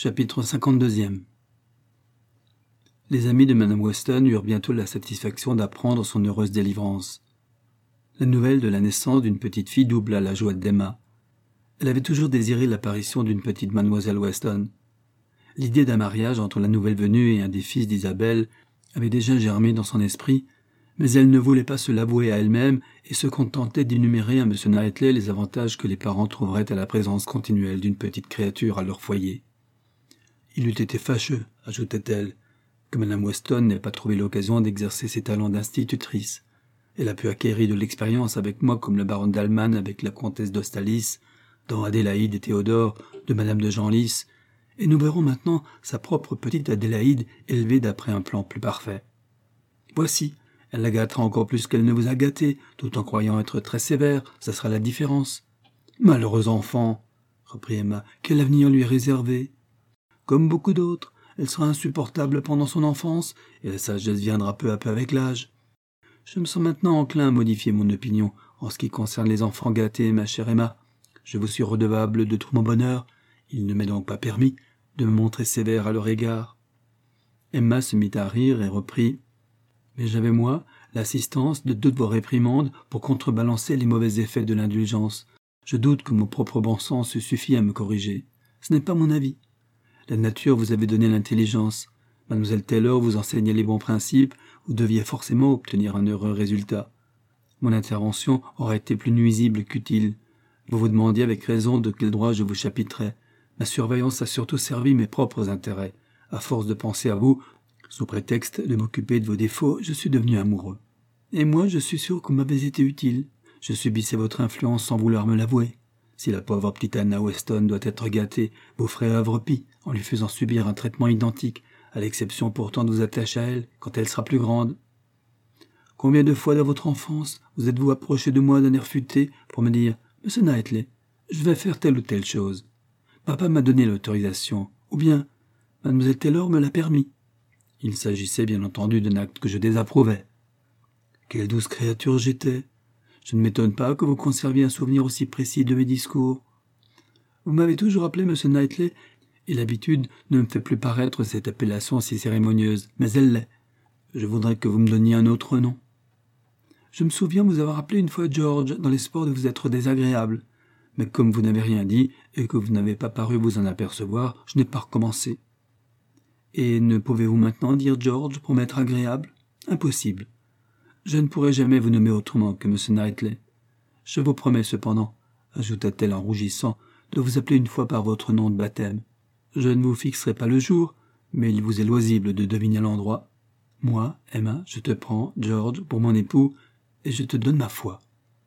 Chapitre 52. Les amis de Madame Weston eurent bientôt la satisfaction d'apprendre son heureuse délivrance. La nouvelle de la naissance d'une petite fille doubla la joie d'Emma. Elle avait toujours désiré l'apparition d'une petite mademoiselle Weston. L'idée d'un mariage entre la nouvelle venue et un des fils d'Isabelle avait déjà germé dans son esprit, mais elle ne voulait pas se l'avouer à elle-même et se contentait d'énumérer à M. Knightley les avantages que les parents trouveraient à la présence continuelle d'une petite créature à leur foyer. Il eût été fâcheux, ajoutait-elle, que Mme Weston n'ait pas trouvé l'occasion d'exercer ses talents d'institutrice. Elle a pu acquérir de l'expérience avec moi comme le baron d'Allman avec la comtesse d'Ostalis, dans Adélaïde et Théodore, de Madame de Genlis, et nous verrons maintenant sa propre petite Adélaïde élevée d'après un plan plus parfait. Voici, elle la gâtera encore plus qu'elle ne vous a gâté, tout en croyant être très sévère, ça sera la différence. Malheureux enfant, reprit Emma, quel avenir lui est réservé? Comme beaucoup d'autres, elle sera insupportable pendant son enfance, et la sagesse viendra peu à peu avec l'âge. Je me sens maintenant enclin à modifier mon opinion en ce qui concerne les enfants gâtés, ma chère Emma. Je vous suis redevable de tout mon bonheur. Il ne m'est donc pas permis de me montrer sévère à leur égard. Emma se mit à rire et reprit. Mais j'avais, moi, l'assistance de toutes vos réprimandes pour contrebalancer les mauvais effets de l'indulgence. Je doute que mon propre bon sens se suffit à me corriger. Ce n'est pas mon avis. La nature vous avait donné l'intelligence. Mademoiselle Taylor vous enseignait les bons principes, vous deviez forcément obtenir un heureux résultat. Mon intervention aurait été plus nuisible qu'utile. Vous vous demandiez avec raison de quel droit je vous chapitrais. Ma surveillance a surtout servi mes propres intérêts. À force de penser à vous, sous prétexte de m'occuper de vos défauts, je suis devenu amoureux. Et moi, je suis sûr que vous m'avez été utile. Je subissais votre influence sans vouloir me l'avouer. Si la pauvre petite Anna Weston doit être gâtée, vous ferez œuvre pie, en lui faisant subir un traitement identique, à l'exception pourtant de vous attacher à elle, quand elle sera plus grande. Combien de fois dans votre enfance vous êtes-vous approché de moi d'un air futé pour me dire « Monsieur Knightley, je vais faire telle ou telle chose. Papa m'a donné l'autorisation, ou bien Mademoiselle Taylor me l'a permis. » Il s'agissait bien entendu d'un acte que je désapprouvais. Quelle douce créature j'étais! Je ne m'étonne pas que vous conserviez un souvenir aussi précis de mes discours. Vous m'avez toujours appelé Monsieur Knightley, et l'habitude ne me fait plus paraître cette appellation si cérémonieuse, mais elle l'est. Je voudrais que vous me donniez un autre nom. Je me souviens vous avoir appelé une fois George, dans l'espoir de vous être désagréable. Mais comme vous n'avez rien dit, et que vous n'avez pas paru vous en apercevoir, je n'ai pas recommencé. Et ne pouvez-vous maintenant dire George pour m'être agréable? Impossible. Je ne pourrai jamais vous nommer autrement que M. Knightley. Je vous promets cependant, ajouta-t-elle en rougissant, de vous appeler une fois par votre nom de baptême. Je ne vous fixerai pas le jour, mais il vous est loisible de deviner l'endroit. Moi, Emma, je te prends, George, pour mon époux, et je te donne ma foi.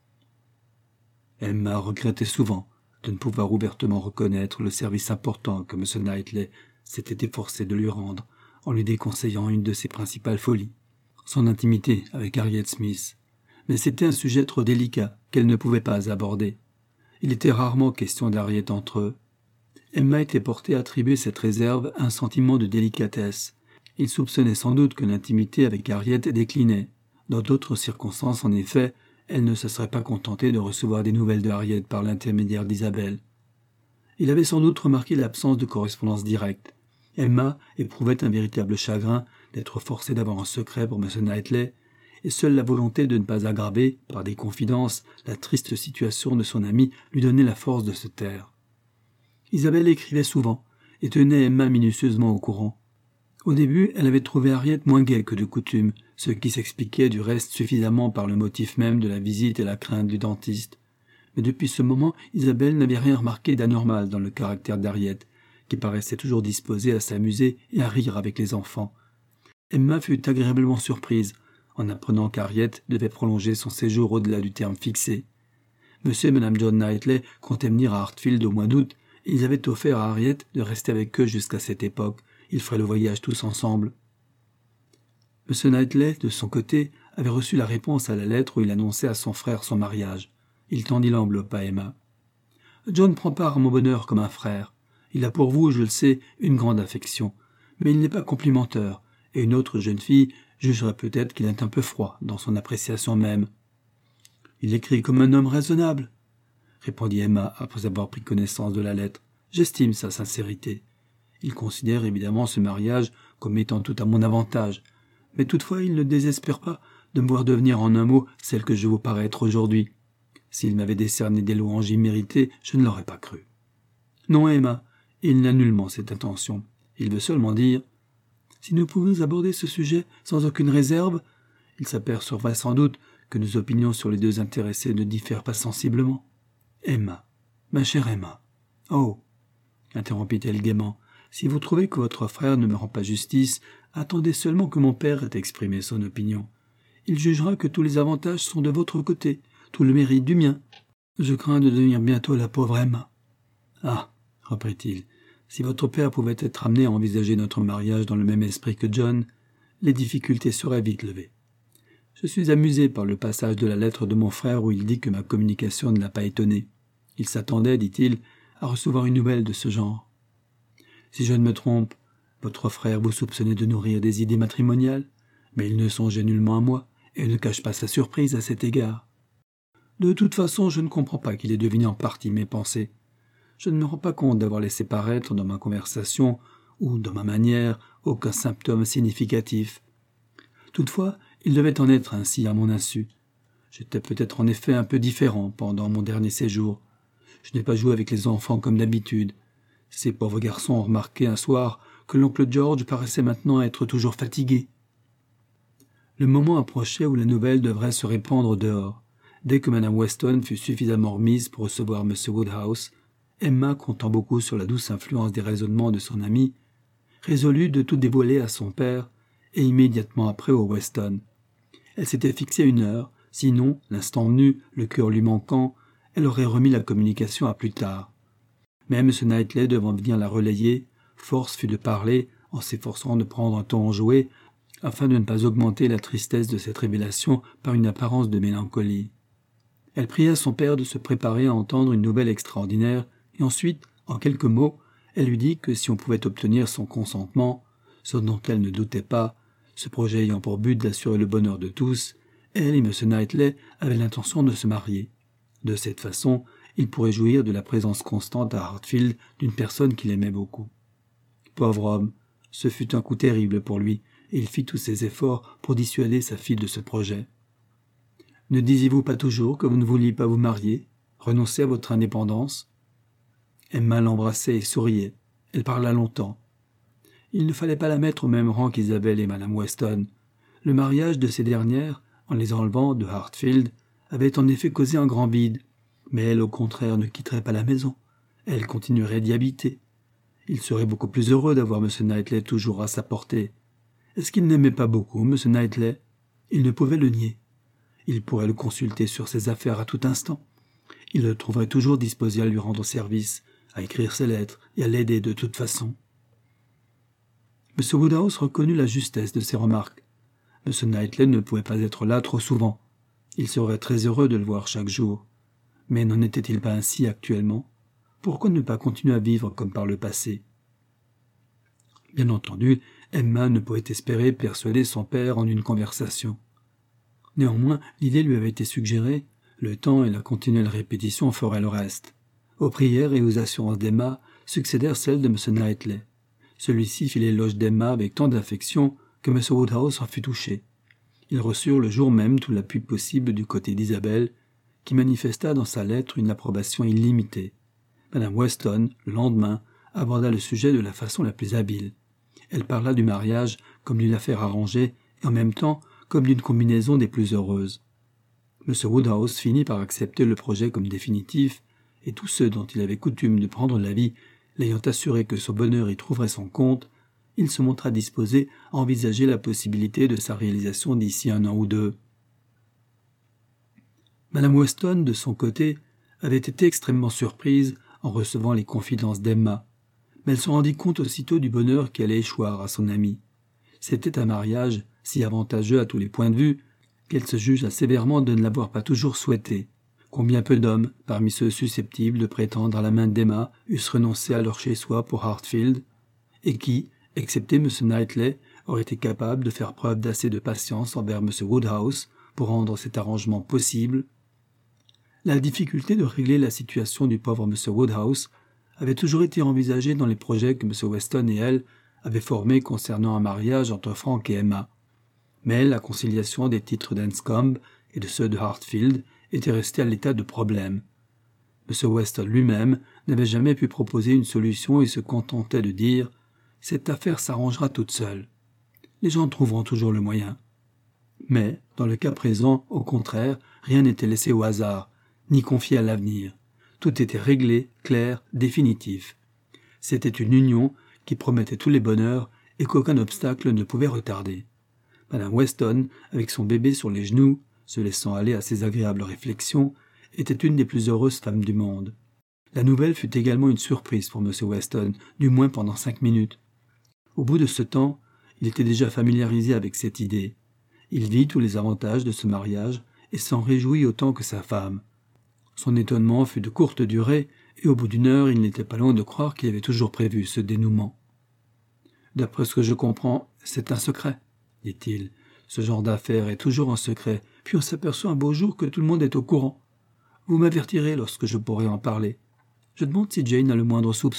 Emma regrettait souvent de ne pouvoir ouvertement reconnaître le service important que M. Knightley s'était efforcé de lui rendre en lui déconseillant une de ses principales folies, son intimité avec Harriet Smith. Mais c'était un sujet trop délicat qu'elle ne pouvait pas aborder. Il était rarement question d'Harriet entre eux. Emma était portée à attribuer cette réserve à un sentiment de délicatesse. Il soupçonnait sans doute que l'intimité avec Harriet déclinait. Dans d'autres circonstances, en effet, elle ne se serait pas contentée de recevoir des nouvelles de Harriet par l'intermédiaire d'Isabelle. Il avait sans doute remarqué l'absence de correspondance directe. Emma éprouvait un véritable chagrin d'être forcée d'avoir un secret pour M. Knightley, et seule la volonté de ne pas aggraver, par des confidences, la triste situation de son ami lui donnait la force de se taire. Isabelle écrivait souvent, et tenait Emma minutieusement au courant. Au début, elle avait trouvé Harriet moins gaie que de coutume, ce qui s'expliquait du reste suffisamment par le motif même de la visite et la crainte du dentiste. Mais depuis ce moment, Isabelle n'avait rien remarqué d'anormal dans le caractère d'Harriet, qui paraissait toujours disposée à s'amuser et à rire avec les enfants. Emma fut agréablement surprise en apprenant qu'Harriet devait prolonger son séjour au-delà du terme fixé. M. et Mme John Knightley comptaient venir à Hartfield au mois d'août, et ils avaient offert à Harriet de rester avec eux jusqu'à cette époque. Ils feraient le voyage tous ensemble. M. Knightley, de son côté, avait reçu la réponse à la lettre où il annonçait à son frère son mariage. Il tendit l'enveloppe à Emma. « John prend part à mon bonheur comme un frère. Il a pour vous, je le sais, une grande affection. Mais il n'est pas complimenteur, et une autre jeune fille jugerait peut-être qu'il est un peu froid dans son appréciation même. »« Il écrit comme un homme raisonnable, » répondit Emma après avoir pris connaissance de la lettre. « J'estime sa sincérité. Il considère évidemment ce mariage comme étant tout à mon avantage, mais toutefois il ne désespère pas de me voir devenir en un mot celle que je vous parais être aujourd'hui. S'il m'avait décerné des louanges imméritées, je ne l'aurais pas cru. Non, Emma, il n'a nullement cette intention. Il veut seulement dire « Si nous pouvons aborder ce sujet sans aucune réserve, il s'apercevra sans doute que nos opinions sur les deux intéressés ne diffèrent pas sensiblement. » Emma, ma chère Emma. « Oh !» interrompit-elle gaiement. « Si vous trouvez que votre frère ne me rend pas justice, attendez seulement que mon père ait exprimé son opinion. Il jugera que tous les avantages sont de votre côté, tout le mérite du mien. Je crains de devenir bientôt la pauvre Emma. »« Ah !» reprit-il, « si votre père pouvait être amené à envisager notre mariage dans le même esprit que John, les difficultés seraient vite levées. Je suis amusé par le passage de la lettre de mon frère où il dit que ma communication ne l'a pas étonné. Il s'attendait, dit-il, à recevoir une nouvelle de ce genre. Si je ne me trompe, votre frère vous soupçonnait de nourrir des idées matrimoniales, mais il ne songeait nullement à moi et ne cache pas sa surprise à cet égard. De toute façon, je ne comprends pas qu'il ait deviné en partie mes pensées. Je ne me rends pas compte d'avoir laissé paraître dans ma conversation ou dans ma manière aucun symptôme significatif. Toutefois, il devait en être ainsi à mon insu. J'étais peut-être en effet un peu différent pendant mon dernier séjour. Je n'ai pas joué avec les enfants comme d'habitude. Ces pauvres garçons ont remarqué un soir que l'oncle George paraissait maintenant être toujours fatigué. Le moment approchait où la nouvelle devrait se répandre dehors. Dès que Mme Weston fut suffisamment remise pour recevoir M. Woodhouse, Emma, comptant beaucoup sur la douce influence des raisonnements de son amie, résolut de tout dévoiler à son père et immédiatement après au Weston. Elle s'était fixé une heure, sinon, l'instant venu, le cœur lui manquant, elle aurait remis la communication à plus tard. Mais M. Knightley devant venir la relayer, force fut de parler, en s'efforçant de prendre un ton enjoué, afin de ne pas augmenter la tristesse de cette révélation par une apparence de mélancolie. Elle pria son père de se préparer à entendre une nouvelle extraordinaire, et ensuite, en quelques mots, elle lui dit que si on pouvait obtenir son consentement, ce dont elle ne doutait pas, ce projet ayant pour but d'assurer le bonheur de tous, elle et M. Knightley avaient l'intention de se marier. De cette façon, il pourrait jouir de la présence constante à Hartfield d'une personne qu'il aimait beaucoup. Pauvre homme, ce fut un coup terrible pour lui, et il fit tous ses efforts pour dissuader sa fille de ce projet. « Ne disiez-vous pas toujours que vous ne vouliez pas vous marier, renoncer à votre indépendance ?» Emma l'embrassait et souriait. Elle parla longtemps. Il ne fallait pas la mettre au même rang qu'Isabelle et Mme Weston. Le mariage de ces dernières, en les enlevant de Hartfield, avait en effet causé un grand vide, mais elle, au contraire, ne quitterait pas la maison. Elle continuerait d'y habiter. Il serait beaucoup plus heureux d'avoir M. Knightley toujours à sa portée. Est-ce qu'il n'aimait pas beaucoup M. Knightley? Il ne pouvait le nier. Il pourrait le consulter sur ses affaires à tout instant. Il le trouverait toujours disposé à lui rendre service, à écrire ses lettres et à l'aider de toute façon. M. Woodhouse reconnut la justesse de ces remarques. M. Knightley ne pouvait pas être là trop souvent. Il serait très heureux de le voir chaque jour. Mais n'en était-il pas ainsi actuellement? Pourquoi ne pas continuer à vivre comme par le passé? Bien entendu, Emma ne pouvait espérer persuader son père en une conversation. Néanmoins, l'idée lui avait été suggérée. Le temps et la continuelle répétition feraient le reste. Aux prières et aux assurances d'Emma succédèrent celles de M. Knightley. Celui-ci fit l'éloge d'Emma avec tant d'affection que M. Woodhouse en fut touché. Ils reçurent le jour même tout l'appui possible du côté d'Isabelle, qui manifesta dans sa lettre une approbation illimitée. Mme Weston, le lendemain, aborda le sujet de la façon la plus habile. Elle parla du mariage comme d'une affaire arrangée et en même temps comme d'une combinaison des plus heureuses. M. Woodhouse finit par accepter le projet comme définitif, et tous ceux dont il avait coutume de prendre l'avis, l'ayant assuré que son bonheur y trouverait son compte, il se montra disposé à envisager la possibilité de sa réalisation d'ici 1 an ou 2. Mme Weston, de son côté, avait été extrêmement surprise en recevant les confidences d'Emma, mais elle se rendit compte aussitôt du bonheur qui allait échoir à son amie. C'était un mariage si avantageux à tous les points de vue qu'elle se jugea sévèrement de ne l'avoir pas toujours souhaité. Combien peu d'hommes, parmi ceux susceptibles de prétendre à la main d'Emma, eussent renoncé à leur chez-soi pour Hartfield, et qui, excepté M. Knightley, auraient été capables de faire preuve d'assez de patience envers M. Woodhouse pour rendre cet arrangement possible. La difficulté de régler la situation du pauvre M. Woodhouse avait toujours été envisagée dans les projets que M. Weston et elle avaient formés concernant un mariage entre Frank et Emma. Mais la conciliation des titres d'Enscombe et de ceux de Hartfield était restée à l'état de problème. M. Weston lui-même n'avait jamais pu proposer une solution et se contentait de dire « Cette affaire s'arrangera toute seule. Les gens trouveront toujours le moyen. » Mais, dans le cas présent, au contraire, rien n'était laissé au hasard, ni confié à l'avenir. Tout était réglé, clair, définitif. C'était une union qui promettait tous les bonheurs et qu'aucun obstacle ne pouvait retarder. Madame Weston, avec son bébé sur les genoux, se laissant aller à ses agréables réflexions, était une des plus heureuses femmes du monde. La nouvelle fut également une surprise pour M. Weston, du moins pendant 5 minutes. Au bout de ce temps, il était déjà familiarisé avec cette idée. Il vit tous les avantages de ce mariage et s'en réjouit autant que sa femme. Son étonnement fut de courte durée, et au bout d'1 heure, il n'était pas loin de croire qu'il avait toujours prévu ce dénouement. « D'après ce que je comprends, c'est un secret, » dit-il. « Ce genre d'affaire est toujours un secret, puis on s'aperçoit un beau jour que tout le monde est au courant. Vous m'avertirez lorsque je pourrai en parler. Je demande si Jane a le moindre soupçon. »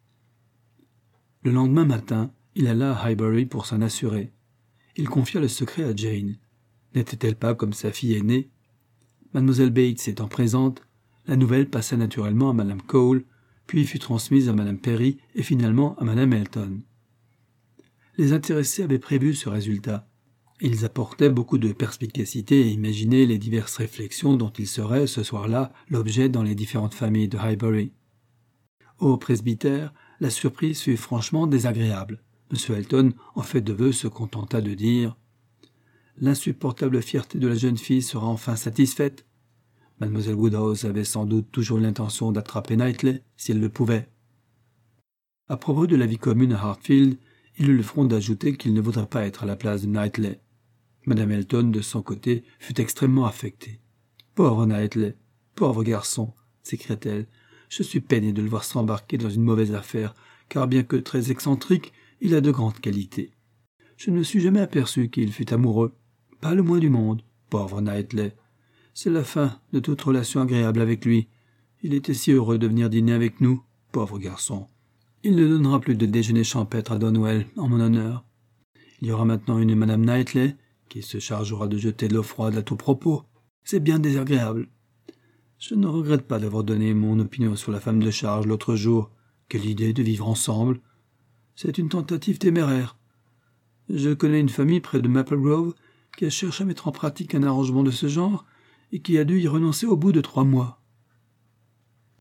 Le lendemain matin, il alla à Highbury pour s'en assurer. Il confia le secret à Jane. N'était-elle pas comme sa fille aînée? Mademoiselle Bates étant présente, la nouvelle passa naturellement à Madame Cole, puis fut transmise à Madame Perry et finalement à Madame Elton. Les intéressés avaient prévu ce résultat. Ils apportaient beaucoup de perspicacité et imaginaient les diverses réflexions dont il serait, ce soir-là, l'objet dans les différentes familles de Highbury. Au presbytère, la surprise fut franchement désagréable. M. Elton, en fait de vœux, se contenta de dire « L'insupportable fierté de la jeune fille sera enfin satisfaite. Mademoiselle Woodhouse avait sans doute toujours l'intention d'attraper Knightley, si elle le pouvait. » À propos de la vie commune à Hartfield, il eut le front d'ajouter qu'il ne voudrait pas être à la place de Knightley. Madame Elton, de son côté, fut extrêmement affectée. « Pauvre Knightley, pauvre garçon !» s'écria-t-elle. « Je suis peinée de le voir s'embarquer dans une mauvaise affaire, car bien que très excentrique, il a de grandes qualités. Je ne me suis jamais aperçu qu'il fût amoureux. Pas le moins du monde, pauvre Knightley. C'est la fin de toute relation agréable avec lui. Il était si heureux de venir dîner avec nous, pauvre garçon. Il ne donnera plus de déjeuner champêtre à Donwell en mon honneur. Il y aura maintenant une Madame Knightley qui se chargera de jeter de l'eau froide à tout propos. C'est bien désagréable. Je ne regrette pas d'avoir donné mon opinion sur la femme de charge l'autre jour. Quelle idée de vivre ensemble. C'est une tentative téméraire. Je connais une famille près de Maple Grove qui a cherché à mettre en pratique un arrangement de ce genre et qui a dû y renoncer au bout de 3 mois.